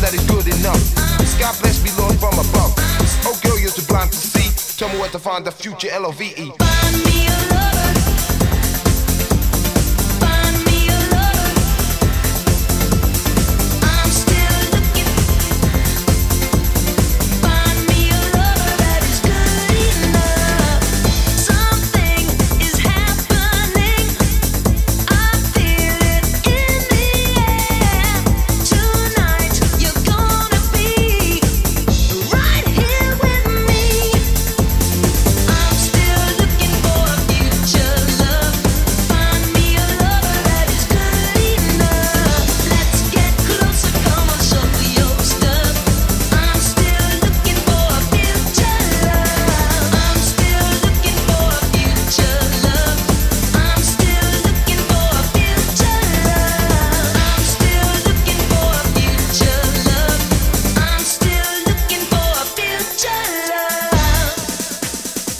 that is good enough. God bless me, Lord, from above. Oh girl, you're too blind to see. Tell me where to find the future L-O-V-E. Find me a lover. Find me a lover. I'm still looking. Find me a lover that is good enough. Something is happening. I feel it in the air. Tonight you're gonna be right here with me. I'm still looking for a future love. Find me a lover that is good enough. Let's get closer, come on, show me your stuff. I'm still looking for a future love. I'm still looking for a future love. I'm still looking for a future love. I'm still looking for a future love. I'm still looking for a future love.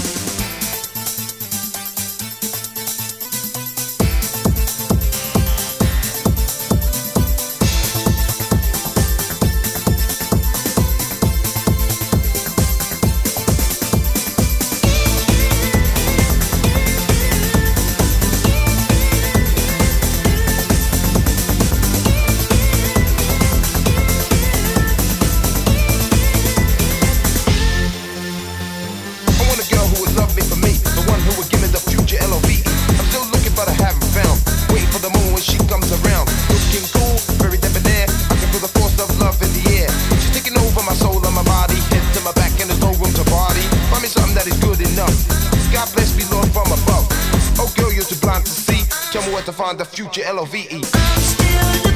I want a girl who would love me for me, the one who would give me the future L-O-V-E. I'm still looking but I haven't found. Waiting for the moon when she comes around. Looking cool, very debonair. I can feel the force of love in the air. She's taking over my soul and my body. Head to my back and there's no room to party. Find me something that is good enough. God bless me, Lord, from above. Oh girl, you're too blind to see. Tell me where to find the future L-O-V-E. I'm still looking